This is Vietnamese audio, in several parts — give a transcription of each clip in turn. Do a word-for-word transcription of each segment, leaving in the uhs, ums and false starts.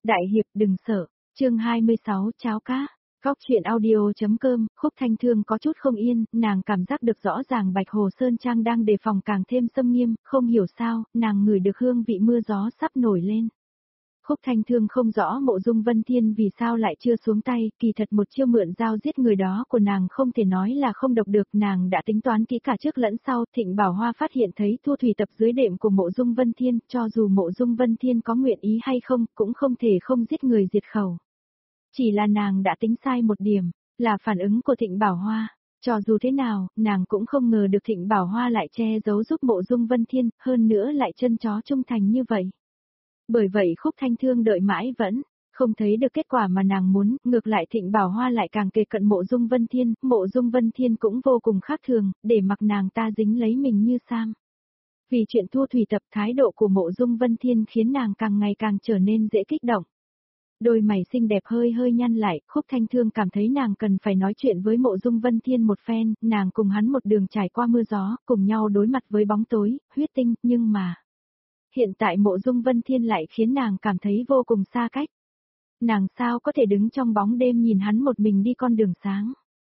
Đại hiệp đừng sợ, chương hai mươi sáu cháo cá. Góc chuyện audio.com, Khúc Thanh Thương có chút không yên, nàng cảm giác được rõ ràng Bạch Hồ Sơn Trang đang đề phòng càng thêm xâm nghiêm, không hiểu sao, nàng ngửi được hương vị mưa gió sắp nổi lên. Khúc Thanh Thương không rõ Mộ Dung Vân Thiên vì sao lại chưa xuống tay, kỳ thật một chiêu mượn dao giết người đó của nàng không thể nói là không độc được, nàng đã tính toán kỹ cả trước lẫn sau. Thịnh Bảo Hoa phát hiện thấy Thu Thủy tập dưới đệm của Mộ Dung Vân Thiên, cho dù Mộ Dung Vân Thiên có nguyện ý hay không, cũng không thể không giết người diệt khẩu. Chỉ là nàng đã tính sai một điểm, là phản ứng của Thịnh Bảo Hoa. Cho dù thế nào, nàng cũng không ngờ được Thịnh Bảo Hoa lại che giấu giúp Mộ Dung Vân Thiên, hơn nữa lại chân chó trung thành như vậy. Bởi vậy Khúc Thanh Thương đợi mãi vẫn không thấy được kết quả mà nàng muốn, ngược lại Thịnh Bảo Hoa lại càng kề cận Mộ Dung Vân Thiên, Mộ Dung Vân Thiên cũng vô cùng khác thường, để mặc nàng ta dính lấy mình như sam. Vì chuyện Thu Thủy tập, thái độ của Mộ Dung Vân Thiên khiến nàng càng ngày càng trở nên dễ kích động. Đôi mày xinh đẹp hơi hơi nhăn lại, Khúc Thanh Thương cảm thấy nàng cần phải nói chuyện với Mộ Dung Vân Thiên một phen, nàng cùng hắn một đường trải qua mưa gió, cùng nhau đối mặt với bóng tối, huyết tinh, nhưng mà hiện tại Mộ Dung Vân Thiên lại khiến nàng cảm thấy vô cùng xa cách. Nàng sao có thể đứng trong bóng đêm nhìn hắn một mình đi con đường sáng.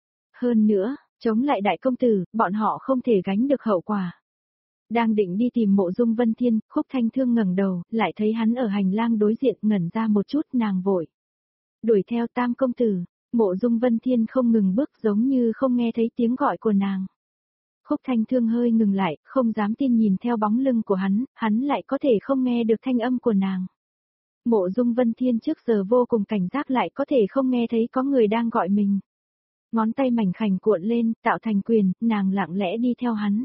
Hơn nữa, chống lại đại công tử, bọn họ không thể gánh được hậu quả. Đang định đi tìm Mộ Dung Vân Thiên, Khúc Thanh Thương ngẩng đầu, lại thấy hắn ở hành lang đối diện, ngẩn ra một chút, nàng vội đuổi theo. Tam công tử. Mộ Dung Vân Thiên không ngừng bước, giống như không nghe thấy tiếng gọi của nàng. Khúc Thanh Thương hơi ngừng lại, không dám tin nhìn theo bóng lưng của hắn, hắn lại có thể không nghe được thanh âm của nàng. Mộ Dung Vân Thiên trước giờ vô cùng cảnh giác lại có thể không nghe thấy có người đang gọi mình. Ngón tay mảnh khảnh cuộn lên, tạo thành quyền, nàng lặng lẽ đi theo hắn.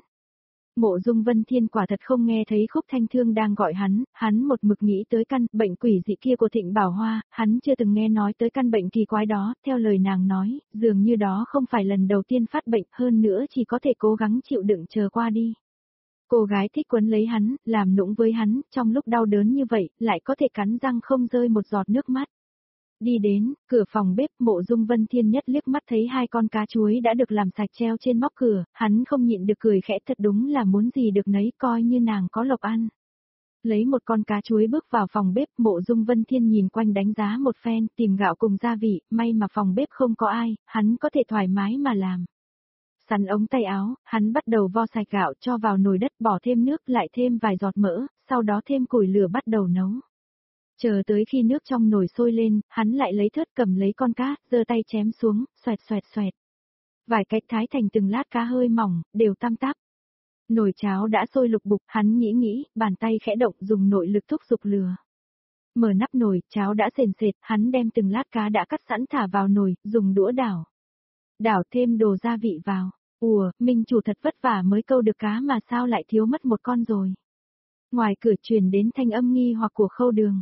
Mộ Dung Vân Thiên quả thật không nghe thấy Khúc Thanh Thương đang gọi hắn, hắn một mực nghĩ tới căn bệnh quỷ dị kia của Thịnh Bảo Hoa, hắn chưa từng nghe nói tới căn bệnh kỳ quái đó, theo lời nàng nói, dường như đó không phải lần đầu tiên phát bệnh, hơn nữa chỉ có thể cố gắng chịu đựng chờ qua đi. Cô gái thích quấn lấy hắn, làm nũng với hắn, trong lúc đau đớn như vậy, lại có thể cắn răng không rơi một giọt nước mắt. Đi đến, cửa phòng bếp, Mộ Dung Vân Thiên nhất liếc mắt thấy hai con cá chuối đã được làm sạch treo trên móc cửa, hắn không nhịn được cười khẽ, thật đúng là muốn gì được nấy, coi như nàng có lộc ăn. Lấy một con cá chuối bước vào phòng bếp, Mộ Dung Vân Thiên nhìn quanh đánh giá một phen, tìm gạo cùng gia vị, may mà phòng bếp không có ai, hắn có thể thoải mái mà làm. Sắn ống tay áo, hắn bắt đầu vo sạch gạo cho vào nồi đất, bỏ thêm nước, lại thêm vài giọt mỡ, sau đó thêm củi lửa bắt đầu nấu. Chờ tới khi nước trong nồi sôi lên, hắn lại lấy thớt cầm lấy con cá, giơ tay chém xuống, xoẹt xoẹt xoẹt. Vài cách thái thành từng lát cá hơi mỏng, đều tăm tắp. Nồi cháo đã sôi lục bục, hắn nghĩ nghĩ, bàn tay khẽ động dùng nội lực thúc giục lửa. Mở nắp nồi, cháo đã sền sệt, hắn đem từng lát cá đã cắt sẵn thả vào nồi, dùng đũa đảo. Đảo thêm đồ gia vị vào. Ùa, Minh chủ thật vất vả mới câu được cá mà sao lại thiếu mất một con rồi. Ngoài cửa truyền đến thanh âm nghi hoặc của Khâu Đường.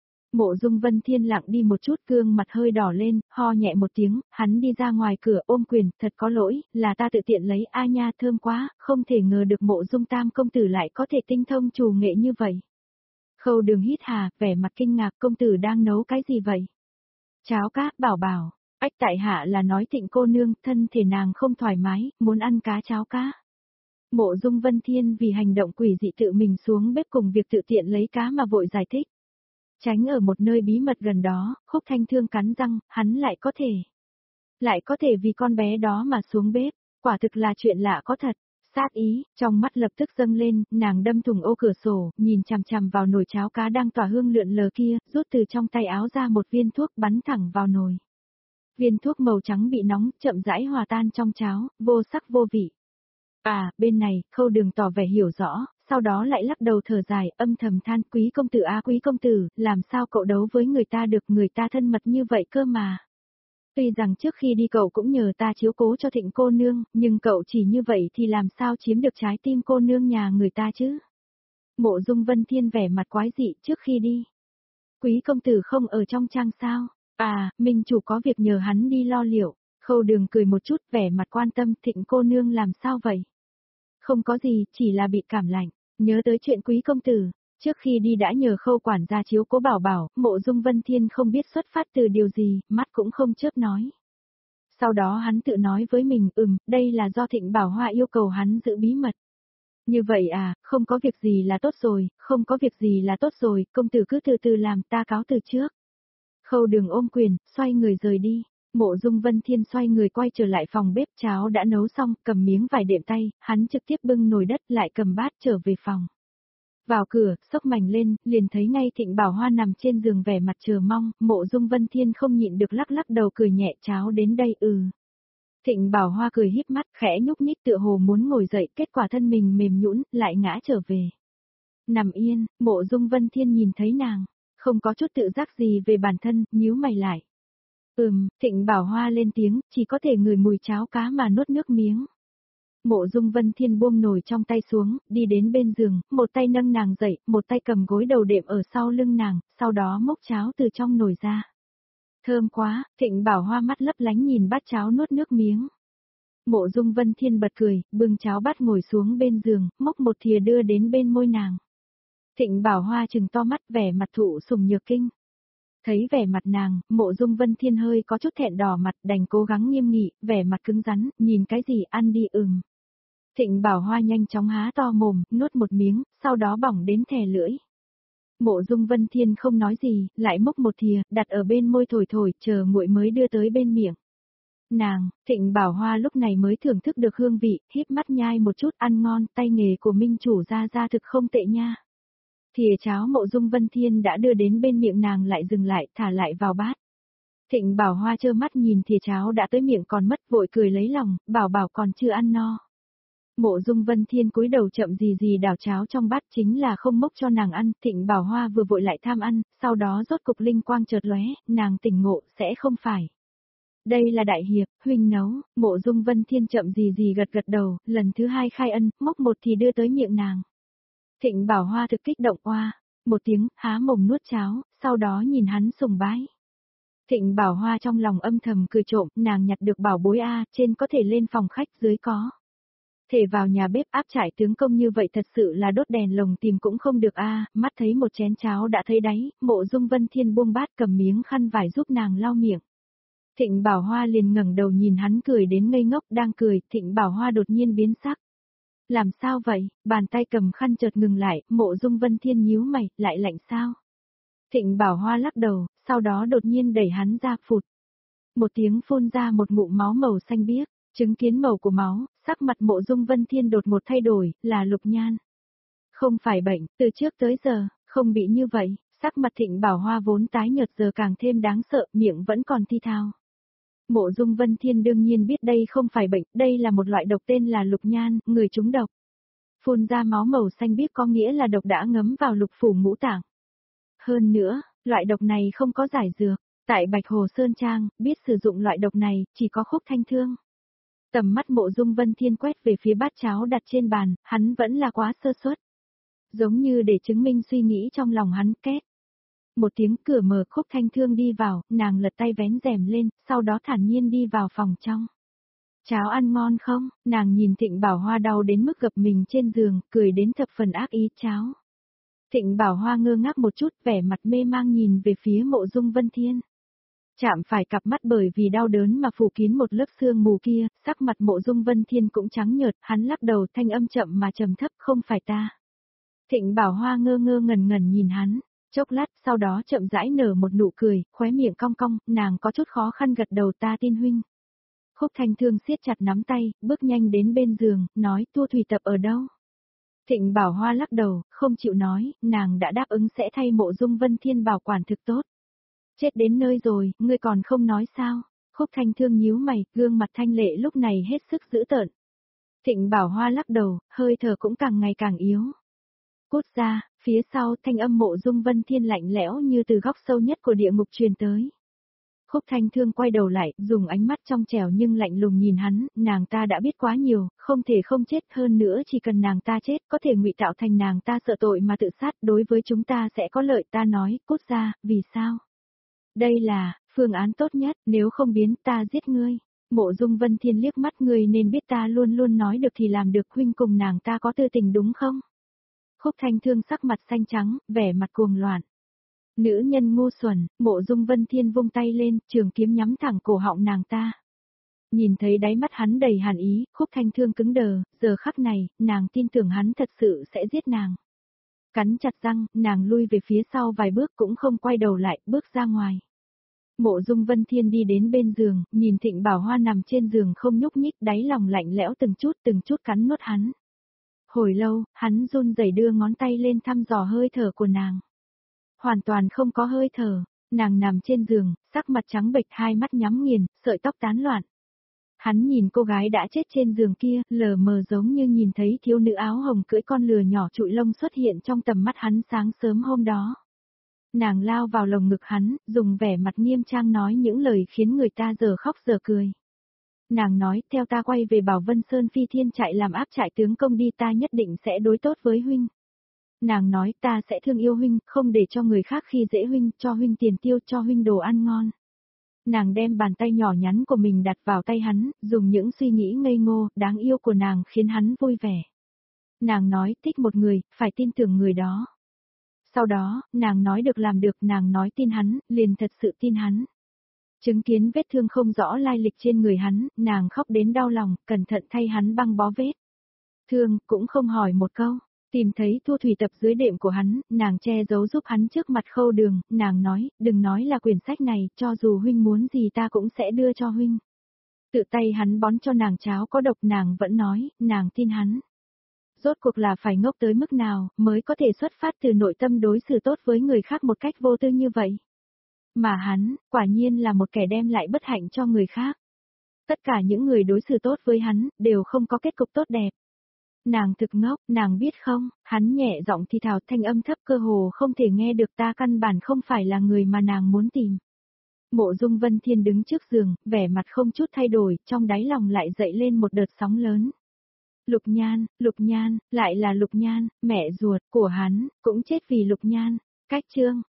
Mộ Dung Vân Thiên lặng đi một chút, gương mặt hơi đỏ lên, ho nhẹ một tiếng, hắn đi ra ngoài cửa ôm quyền, thật có lỗi, là ta tự tiện lấy, a nha thơm quá, không thể ngờ được Mộ Dung Tam công tử lại có thể tinh thông trù nghệ như vậy. Khâu Đường hít hà, vẻ mặt kinh ngạc, công tử đang nấu cái gì vậy? Cháo cá, bảo bảo. Ách tại hạ là nói Thịnh cô nương, thân thể nàng không thoải mái, muốn ăn cá cháo cá. Mộ Dung Vân Thiên vì hành động quỷ dị tự mình xuống bếp cùng việc tự tiện lấy cá mà vội giải thích. Tránh ở một nơi bí mật gần đó, Khúc Thanh Thương cắn răng, hắn lại có thể. Lại có thể vì con bé đó mà xuống bếp, quả thực là chuyện lạ có thật. Sát ý, trong mắt lập tức dâng lên, nàng đâm thủng ô cửa sổ, nhìn chằm chằm vào nồi cháo cá đang tỏa hương lượn lờ kia, rút từ trong tay áo ra một viên thuốc bắn thẳng vào nồi. Viên thuốc màu trắng bị nóng, chậm rãi hòa tan trong cháo, vô sắc vô vị. À, bên này, Khâu Đường tỏ vẻ hiểu rõ, sau đó lại lắc đầu thở dài, âm thầm than, quý công tử á quý công tử, làm sao cậu đấu với người ta được, người ta thân mật như vậy cơ mà. Tuy rằng trước khi đi cậu cũng nhờ ta chiếu cố cho Thịnh cô nương, nhưng cậu chỉ như vậy thì làm sao chiếm được trái tim cô nương nhà người ta chứ. Mộ Dung Vân Thiên vẻ mặt quái dị trước khi đi. Quý công tử không ở trong trang sao? À, Minh chủ có việc nhờ hắn đi lo liệu. Khâu Đường cười một chút, vẻ mặt quan tâm, Thịnh cô nương làm sao vậy? Không có gì, chỉ là bị cảm lạnh, nhớ tới chuyện quý công tử. Trước khi đi đã nhờ Khâu quản gia chiếu cố bảo bảo, Mộ Dung Vân Thiên không biết xuất phát từ điều gì, mắt cũng không chớp nói. Sau đó hắn tự nói với mình, ừm, đây là do Thịnh Bảo Hoa yêu cầu hắn giữ bí mật. Như vậy à, không có việc gì là tốt rồi, không có việc gì là tốt rồi, công tử cứ từ từ làm, ta cáo từ trước. Khâu Đường ôm quyền, xoay người rời đi. Mộ Dung Vân Thiên xoay người quay trở lại phòng bếp, cháo đã nấu xong, cầm miếng vải đệm tay, hắn trực tiếp bưng nồi đất lại cầm bát trở về phòng. Vào cửa, xốc mảnh lên, liền thấy ngay Thịnh Bảo Hoa nằm trên giường vẻ mặt chờ mong, Mộ Dung Vân Thiên không nhịn được lắc lắc đầu cười nhẹ, cháo đến đây ừ. Thịnh Bảo Hoa cười híp mắt, khẽ nhúc nhích tựa hồ muốn ngồi dậy, kết quả thân mình mềm nhũn, lại ngã trở về. Nằm yên, Mộ Dung Vân Thiên nhìn thấy nàng, không có chút tự giác gì về bản thân, nhíu mày lại. Ừm, Thịnh Bảo Hoa lên tiếng, chỉ có thể ngửi mùi cháo cá mà nuốt nước miếng. Mộ Dung Vân Thiên buông nồi trong tay xuống, đi đến bên giường, một tay nâng nàng dậy, một tay cầm gối đầu đệm ở sau lưng nàng, sau đó múc cháo từ trong nồi ra. Thơm quá, Thịnh Bảo Hoa mắt lấp lánh nhìn bát cháo nuốt nước miếng. Mộ Dung Vân Thiên bật cười, bưng cháo bát ngồi xuống bên giường, múc một thìa đưa đến bên môi nàng. Thịnh Bảo Hoa trừng to mắt vẻ mặt thụ sủng nhược kinh. Thấy vẻ mặt nàng, Mộ Dung Vân Thiên hơi có chút thẹn đỏ mặt, đành cố gắng nghiêm nghị, vẻ mặt cứng rắn, nhìn cái gì ăn đi ừm. Thịnh Bảo Hoa nhanh chóng há to mồm, nuốt một miếng, sau đó bỏng đến thè lưỡi. Mộ Dung Vân Thiên không nói gì, lại múc một thìa, đặt ở bên môi thổi thổi, chờ nguội mới đưa tới bên miệng. Nàng, Thịnh Bảo Hoa lúc này mới thưởng thức được hương vị, híp mắt nhai một chút ăn ngon, tay nghề của Minh chủ ra ra thực không tệ nha. Thìa cháo Mộ Dung Vân Thiên đã đưa đến bên miệng nàng lại dừng lại, thả lại vào bát. Thịnh Bảo Hoa trơ mắt nhìn thìa cháo đã tới miệng còn mất, vội cười lấy lòng, bảo bảo còn chưa ăn no. Mộ Dung Vân Thiên cúi đầu chậm gì gì đảo cháo trong bát, chính là không mốc cho nàng ăn, Thịnh Bảo Hoa vừa vội lại tham ăn, sau đó rốt cục linh quang chợt lóe, nàng tỉnh ngộ, sẽ không phải. Đây là đại hiệp, huynh nấu, Mộ Dung Vân Thiên chậm gì gì gật gật đầu, lần thứ hai khai ân, mốc một thì đưa tới miệng nàng. Thịnh Bảo Hoa thực kích động oa, một tiếng, há mồm nuốt cháo, sau đó nhìn hắn sùng bái. Thịnh Bảo Hoa trong lòng âm thầm cười trộm, nàng nhặt được bảo bối a, trên có thể lên phòng khách, dưới có thể vào nhà bếp, áp trại tướng công như vậy thật sự là đốt đèn lồng tìm cũng không được a. Mắt thấy một chén cháo đã thấy đáy, Mộ Dung Vân Thiên buông bát cầm miếng khăn vải giúp nàng lau miệng. Thịnh Bảo Hoa liền ngẩng đầu nhìn hắn cười đến ngây ngốc, đang cười, Thịnh Bảo Hoa đột nhiên biến sắc. Làm sao vậy? Bàn tay cầm khăn chợt ngừng lại, Mộ Dung Vân Thiên nhíu mày, lại lạnh sao? Thịnh Bảo Hoa lắc đầu, sau đó đột nhiên đẩy hắn ra, phụt. Một tiếng phun ra một ngụm máu màu xanh biếc, chứng kiến màu của máu, sắc mặt Mộ Dung Vân Thiên đột một thay đổi, là Lục Nhan. Không phải bệnh, từ trước tới giờ, không bị như vậy, sắc mặt Thịnh Bảo Hoa vốn tái nhợt giờ càng thêm đáng sợ, miệng vẫn còn thi thao. Mộ Dung Vân Thiên đương nhiên biết đây không phải bệnh, đây là một loại độc tên là Lục Nhan, người trúng độc. Phun ra máu màu xanh biếc có nghĩa là độc đã ngấm vào lục phủ ngũ tạng. Hơn nữa, loại độc này không có giải dược, tại Bạch Hồ Sơn Trang, biết sử dụng loại độc này, chỉ có Khúc Thanh Thương. Tầm mắt Mộ Dung Vân Thiên quét về phía bát cháo đặt trên bàn, hắn vẫn là quá sơ suất. Giống như để chứng minh suy nghĩ trong lòng hắn, két. Một tiếng cửa mở, Khúc Thanh Thương đi vào, nàng lật tay vén rèm lên, sau đó thản nhiên đi vào phòng trong. Cháo ăn ngon không? Nàng nhìn Thịnh Bảo Hoa đau đến mức gập mình trên giường, cười đến thập phần ác ý, cháo. Thịnh Bảo Hoa ngơ ngác một chút, vẻ mặt mê mang nhìn về phía Mộ Dung Vân Thiên. Chạm phải cặp mắt bởi vì đau đớn mà phủ kín một lớp sương mù kia, sắc mặt Mộ Dung Vân Thiên cũng trắng nhợt, hắn lắc đầu, thanh âm chậm mà trầm thấp, không phải ta. Thịnh Bảo Hoa ngơ ngơ ngẩn ngẩn nhìn hắn, chốc lát, sau đó chậm rãi nở một nụ cười, khóe miệng cong cong, nàng có chút khó khăn gật đầu, ta tin huynh. Khúc Thanh Thương siết chặt nắm tay, bước nhanh đến bên giường, nói, Tu Thủy Tập ở đâu? Thịnh Bảo Hoa lắc đầu, không chịu nói, nàng đã đáp ứng sẽ thay Mộ Dung Vân Thiên bảo quản thực tốt. Chết đến nơi rồi, ngươi còn không nói sao? Khúc Thanh Thương nhíu mày, gương mặt thanh lệ lúc này hết sức dữ tợn. Thịnh Bảo Hoa lắc đầu, hơi thở cũng càng ngày càng yếu. Cút ra, phía sau thanh âm Mộ Dung Vân Thiên lạnh lẽo như từ góc sâu nhất của địa ngục truyền tới. Khúc Thanh Thương quay đầu lại, dùng ánh mắt trong trẻo nhưng lạnh lùng nhìn hắn, nàng ta đã biết quá nhiều, không thể không chết, hơn nữa chỉ cần nàng ta chết, có thể ngụy tạo thành nàng ta sợ tội mà tự sát, đối với chúng ta sẽ có lợi, ta nói, cút ra, vì sao? Đây là phương án tốt nhất, nếu không biến ta giết ngươi. Mộ Dung Vân Thiên liếc mắt, ngươi nên biết ta luôn luôn nói được thì làm được, huynh cùng nàng ta có tư tình đúng không? Khúc Thanh Thương sắc mặt xanh trắng, vẻ mặt cuồng loạn. Nữ nhân ngu xuẩn, Mộ Dung Vân Thiên vung tay lên, trường kiếm nhắm thẳng cổ họng nàng ta. Nhìn thấy đáy mắt hắn đầy hàn ý, Khúc Thanh Thương cứng đờ, giờ khắc này, nàng tin tưởng hắn thật sự sẽ giết nàng. Cắn chặt răng, nàng lui về phía sau vài bước cũng không quay đầu lại, bước ra ngoài. Mộ Dung Vân Thiên đi đến bên giường, nhìn Thịnh Bảo Hoa nằm trên giường không nhúc nhích, đáy lòng lạnh lẽo từng chút từng chút cắn nuốt hắn. Hồi lâu, hắn run rẩy đưa ngón tay lên thăm dò hơi thở của nàng. Hoàn toàn không có hơi thở, nàng nằm trên giường, sắc mặt trắng bệch, hai mắt nhắm nghiền, sợi tóc tán loạn. Hắn nhìn cô gái đã chết trên giường kia, lờ mờ giống như nhìn thấy thiếu nữ áo hồng cưỡi con lừa nhỏ trụi lông xuất hiện trong tầm mắt hắn sáng sớm hôm đó. Nàng lao vào lồng ngực hắn, dùng vẻ mặt nghiêm trang nói những lời khiến người ta giờ khóc giờ cười. Nàng nói, theo ta quay về Bảo Vân Sơn Phi Thiên trại làm áp trại tướng công đi, ta nhất định sẽ đối tốt với huynh. Nàng nói, ta sẽ thương yêu huynh, không để cho người khác khi dễ huynh, cho huynh tiền tiêu, cho huynh đồ ăn ngon. Nàng đem bàn tay nhỏ nhắn của mình đặt vào tay hắn, dùng những suy nghĩ ngây ngô, đáng yêu của nàng khiến hắn vui vẻ. Nàng nói, thích một người, phải tin tưởng người đó. Sau đó, nàng nói được làm được, nàng nói tin hắn, liền thật sự tin hắn. Chứng kiến vết thương không rõ lai lịch trên người hắn, nàng khóc đến đau lòng, cẩn thận thay hắn băng bó vết thương, cũng không hỏi một câu. Tìm thấy thu thủy tập dưới đệm của hắn, nàng che giấu giúp hắn trước mặt Khâu Đường, nàng nói, đừng nói là quyển sách này, cho dù huynh muốn gì ta cũng sẽ đưa cho huynh. Tự tay hắn bón cho nàng cháo có độc, nàng vẫn nói, nàng tin hắn. Rốt cuộc là phải ngốc tới mức nào, mới có thể xuất phát từ nội tâm đối xử tốt với người khác một cách vô tư như vậy. Mà hắn, quả nhiên là một kẻ đem lại bất hạnh cho người khác. Tất cả những người đối xử tốt với hắn, đều không có kết cục tốt đẹp. Nàng thực ngốc, nàng biết không, hắn nhẹ giọng thì thào, thanh âm thấp cơ hồ không thể nghe được, ta căn bản không phải là người mà nàng muốn tìm. Mộ Dung Vân Thiên đứng trước giường, vẻ mặt không chút thay đổi, trong đáy lòng lại dậy lên một đợt sóng lớn. Lục Nhan, Lục Nhan, lại là Lục Nhan, mẹ ruột của hắn, cũng chết vì Lục Nhan. Cách chương